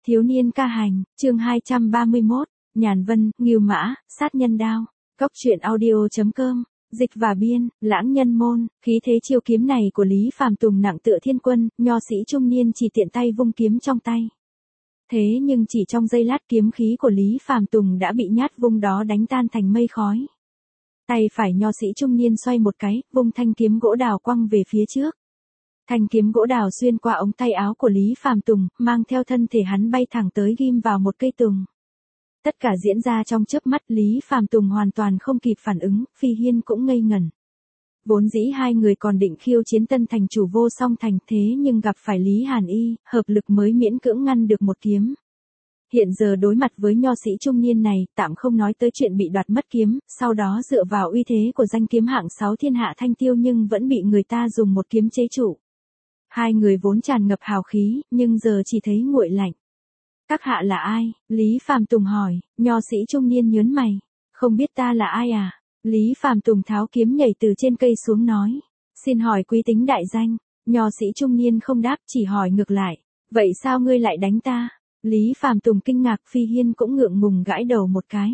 Thiếu niên ca hành, chương 231, Nhàn Vân, Ngưu Mã, Sát Nhân Đao. Góc truyện audio.com, dịch và biên, Lãng Nhân Môn. Khí thế chiêu kiếm này của Lý Phàm Tùng nặng tựa thiên quân, nho sĩ trung niên chỉ tiện tay vung kiếm trong tay. Thế nhưng chỉ trong giây lát kiếm khí của Lý Phàm Tùng đã bị nhát vung đó đánh tan thành mây khói. Tay phải nho sĩ trung niên xoay một cái, vung thanh kiếm gỗ đào quăng về phía trước. Thanh kiếm gỗ đào xuyên qua ống tay áo của Lý Phàm Tùng, mang theo thân thể hắn bay thẳng tới ghim vào một cây tùng. Tất cả diễn ra trong chớp mắt, Lý Phàm Tùng hoàn toàn không kịp phản ứng, Phi Hiên cũng ngây ngẩn. Vốn dĩ hai người còn định khiêu chiến tân thành chủ Vô Song Thành, thế nhưng gặp phải Lý Hàn Y, hợp lực mới miễn cưỡng ngăn được một kiếm. Hiện giờ đối mặt với nho sĩ trung niên này, tạm không nói tới chuyện bị đoạt mất kiếm, sau đó dựa vào uy thế của danh kiếm hạng 6 thiên hạ Thanh Tiêu nhưng vẫn bị người ta dùng một kiếm chế trụ. Hai người vốn tràn ngập hào khí, nhưng giờ chỉ thấy nguội lạnh. Các hạ là ai? Lý Phàm Tùng hỏi. Nho sĩ trung niên nhớn mày. Không biết ta là ai à? Lý Phàm Tùng tháo kiếm nhảy từ trên cây xuống nói. Xin hỏi quý tính đại danh. Nho sĩ trung niên không đáp, chỉ hỏi ngược lại. Vậy sao ngươi lại đánh ta? Lý Phàm Tùng kinh ngạc, Phi Hiên cũng ngượng ngùng gãi đầu một cái.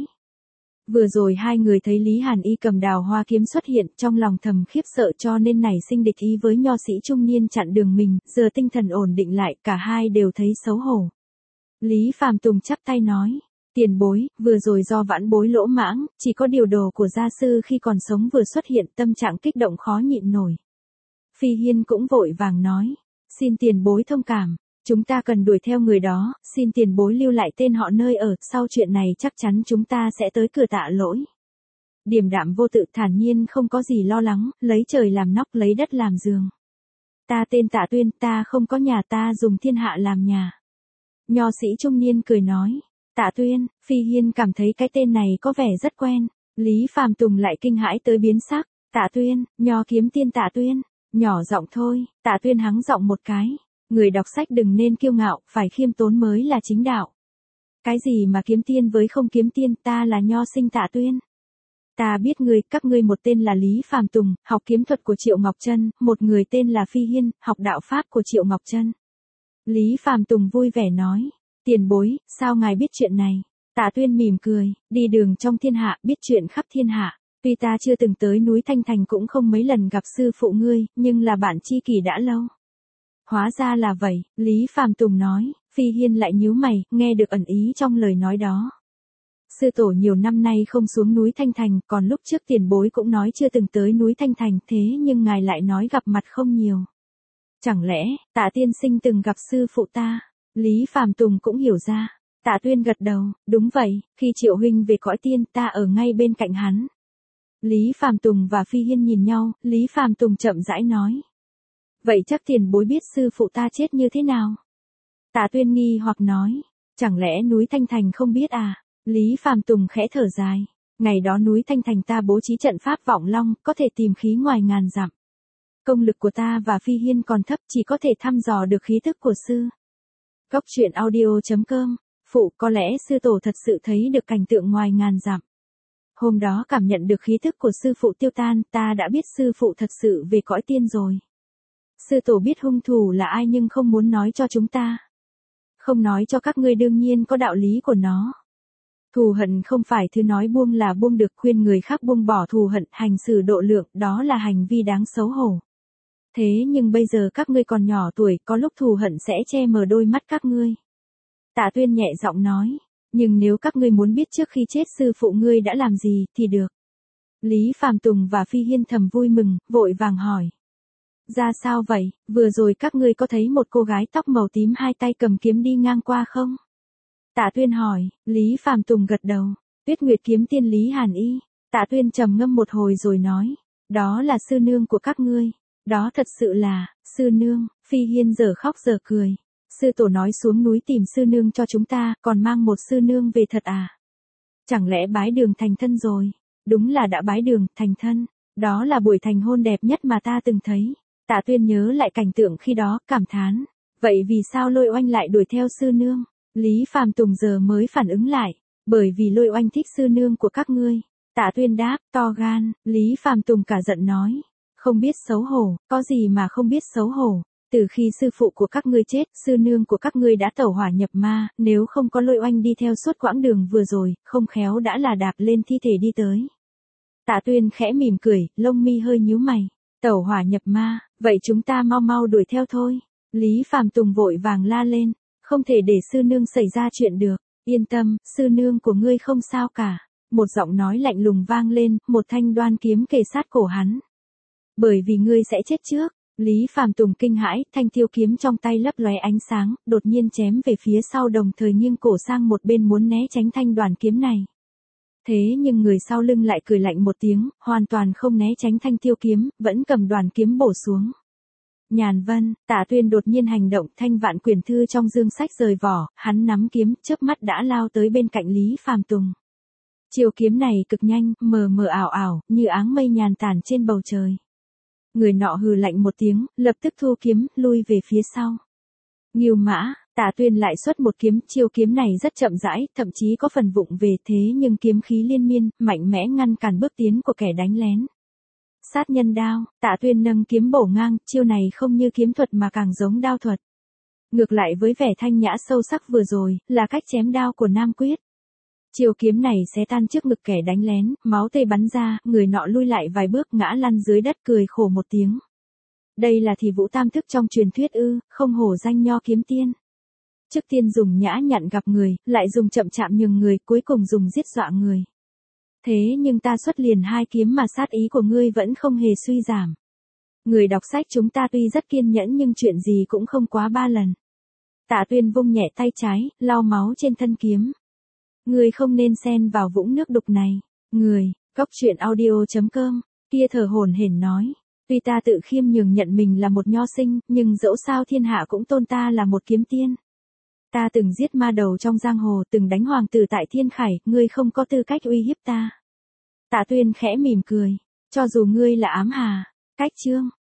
Vừa rồi hai người thấy Lý Hàn Y cầm đào hoa kiếm xuất hiện, trong lòng thầm khiếp sợ cho nên nảy sinh địch ý với nho sĩ trung niên chặn đường mình, giờ tinh thần ổn định lại, cả hai đều thấy xấu hổ. Lý Phàm Tùng chắp tay nói, tiền bối, vừa rồi do vãn bối lỗ mãng, chỉ có điều đồ của gia sư khi còn sống vừa xuất hiện, tâm trạng kích động khó nhịn nổi. Phi Hiên cũng vội vàng nói, xin tiền bối thông cảm. Chúng ta cần đuổi theo người đó, xin tiền bối lưu lại tên họ nơi ở, sau chuyện này chắc chắn chúng ta sẽ tới cửa tạ lỗi. Điềm đạm vô tự thản nhiên không có gì lo lắng, lấy trời làm nóc lấy đất làm giường. Ta tên Tạ Tuyên, ta không có nhà, ta dùng thiên hạ làm nhà. Nho sĩ trung niên cười nói, Tạ Tuyên, Phi Hiên cảm thấy cái tên này có vẻ rất quen. Lý Phàm Tùng lại kinh hãi tới biến sắc, Tạ Tuyên, nho kiếm tiên Tạ Tuyên, nhỏ giọng thôi, Tạ Tuyên hắng giọng một cái. Người đọc sách đừng nên kiêu ngạo, phải khiêm tốn mới là chính đạo. Cái gì mà kiếm tiên với không kiếm tiên, ta là nho sinh Tạ Tuyên. Ta biết các ngươi một tên là Lý Phàm Tùng, học kiếm thuật của Triệu Ngọc Trân, một người tên là Phi Hiên, học đạo pháp của Triệu Ngọc Trân. Lý Phàm Tùng vui vẻ nói, tiền bối, sao ngài biết chuyện này? Tạ Tuyên mỉm cười, đi đường trong thiên hạ, biết chuyện khắp thiên hạ. Tuy ta chưa từng tới núi Thanh Thành cũng không mấy lần gặp sư phụ ngươi, nhưng là bạn tri kỷ đã lâu. Hóa ra là vậy, Lý Phàm Tùng nói, Phi Hiên lại nhíu mày, nghe được ẩn ý trong lời nói đó. Sư tổ nhiều năm nay không xuống núi Thanh Thành, còn lúc trước tiền bối cũng nói chưa từng tới núi Thanh Thành, thế nhưng ngài lại nói gặp mặt không nhiều. Chẳng lẽ, Tạ tiên sinh từng gặp sư phụ ta? Lý Phàm Tùng cũng hiểu ra. Tạ Tuyên gật đầu, đúng vậy, khi Triệu huynh về cõi tiên ta ở ngay bên cạnh hắn. Lý Phàm Tùng và Phi Hiên nhìn nhau, Lý Phàm Tùng chậm rãi nói. Vậy chắc tiền bối biết sư phụ ta chết như thế nào? Tạ Tuyên nghi hoặc nói, chẳng lẽ núi Thanh Thành không biết à? Lý Phàm Tùng khẽ thở dài, ngày đó núi Thanh Thành ta bố trí trận pháp vọng long, có thể tìm khí ngoài ngàn dặm. Công lực của ta và Phi Hiên còn thấp, chỉ có thể thăm dò được khí thức của sư. Góc truyện audio.com, phụ, có lẽ sư tổ thật sự thấy được cảnh tượng ngoài ngàn dặm. Hôm đó cảm nhận được khí thức của sư phụ tiêu tan, ta đã biết sư phụ thật sự về cõi tiên rồi. Sư tổ biết hung thủ là ai nhưng không muốn nói cho chúng ta. Không nói cho các ngươi đương nhiên có đạo lý của nó. Thù hận không phải thứ nói buông là buông được, khuyên người khác buông bỏ thù hận, hành xử độ lượng, đó là hành vi đáng xấu hổ. Thế nhưng bây giờ các ngươi còn nhỏ tuổi, có lúc thù hận sẽ che mờ đôi mắt các ngươi. Tạ Tuyên nhẹ giọng nói, nhưng nếu các ngươi muốn biết trước khi chết sư phụ ngươi đã làm gì, thì được. Lý Phàm Tùng và Phi Hiên thầm vui mừng, vội vàng hỏi. Ra sao vậy, vừa rồi các ngươi có thấy một cô gái tóc màu tím hai tay cầm kiếm đi ngang qua không? Tạ Tuyên hỏi, Lý Phàm Tùng gật đầu, Tuyết Nguyệt kiếm tiên Lý Hàn Y. Tạ Tuyên trầm ngâm một hồi rồi nói, đó là sư nương của các ngươi. Đó thật sự là, sư nương. Phi Hiên giờ khóc giờ cười. Sư tổ nói xuống núi tìm sư nương cho chúng ta, còn mang một sư nương về thật à? Chẳng lẽ bái đường thành thân rồi? Đúng là đã bái đường, thành thân. Đó là buổi thành hôn đẹp nhất mà ta từng thấy. Tạ Tuyên nhớ lại cảnh tượng khi đó, cảm thán. Vậy vì sao Lôi Oanh lại đuổi theo sư nương? Lý Phàm Tùng giờ mới phản ứng lại. Bởi vì Lôi Oanh thích sư nương của các ngươi. Tạ Tuyên đáp, to gan. Lý Phàm Tùng cả giận nói. Không biết xấu hổ, có gì mà không biết xấu hổ. Từ khi sư phụ của các ngươi chết, sư nương của các ngươi đã tẩu hỏa nhập ma, nếu không có Lôi Oanh đi theo suốt quãng đường vừa rồi, không khéo đã là đạp lên thi thể đi tới. Tạ Tuyên khẽ mỉm cười, lông mi hơi nhíu mày. Tẩu hỏa nhập ma, vậy chúng ta mau mau đuổi theo thôi. Lý Phàm Tùng vội vàng la lên, không thể để sư nương xảy ra chuyện được. Yên tâm, sư nương của ngươi không sao cả. Một giọng nói lạnh lùng vang lên, một thanh đoan kiếm kề sát cổ hắn. Bởi vì ngươi sẽ chết trước. Lý Phàm Tùng kinh hãi, thanh tiêu kiếm trong tay lấp lóe ánh sáng, đột nhiên chém về phía sau, đồng thời nghiêng cổ sang một bên muốn né tránh thanh đoàn kiếm này. Thế nhưng người sau lưng lại cười lạnh một tiếng, hoàn toàn không né tránh thanh tiêu kiếm, vẫn cầm đoàn kiếm bổ xuống. Nhàn Vân, Tạ Tuyên đột nhiên hành động, thanh vạn quyển thư trong dương sách rời vỏ, hắn nắm kiếm, chớp mắt đã lao tới bên cạnh Lý Phàm Tùng. Chiều kiếm này cực nhanh, mờ mờ ảo ảo, như áng mây nhàn tản trên bầu trời. Người nọ hừ lạnh một tiếng, lập tức thu kiếm, lui về phía sau. Ngưu Mã, Tạ Tuyên lại xuất một kiếm, chiêu kiếm này rất chậm rãi, thậm chí có phần vụng về, thế nhưng kiếm khí liên miên, mạnh mẽ ngăn cản bước tiến của kẻ đánh lén. Sát nhân đao, Tạ Tuyên nâng kiếm bổ ngang, chiêu này không như kiếm thuật mà càng giống đao thuật. Ngược lại với vẻ thanh nhã sâu sắc vừa rồi, là cách chém đao của Nam Quyết. Chiêu kiếm này xé tan trước ngực kẻ đánh lén, máu tươi bắn ra, người nọ lui lại vài bước ngã lăn dưới đất, cười khổ một tiếng. Đây là thì Vũ Tam Thức trong truyền thuyết ư, không hổ danh Nho kiếm tiên. Trước tiên dùng nhã nhặn gặp người, lại dùng chậm chạm nhường người, cuối cùng dùng giết dọa người. Thế nhưng ta xuất liền hai kiếm mà sát ý của ngươi vẫn không hề suy giảm. Người đọc sách chúng ta tuy rất kiên nhẫn nhưng chuyện gì cũng không quá 3 lần. Tạ Tuyên vung nhẹ tay trái, lau máu trên thân kiếm. Ngươi không nên xen vào vũng nước đục này. Người, Cốc Truyện Audio.com, kia thở hổn hển nói. Tuy ta tự khiêm nhường nhận mình là một nho sinh, nhưng dẫu sao thiên hạ cũng tôn ta là một kiếm tiên. Ta từng giết ma đầu trong giang hồ, từng đánh hoàng tử tại Thiên Khải, ngươi không có tư cách uy hiếp ta. Tạ Tuyên khẽ mỉm cười. Cho dù ngươi là ám hà. Cách chương.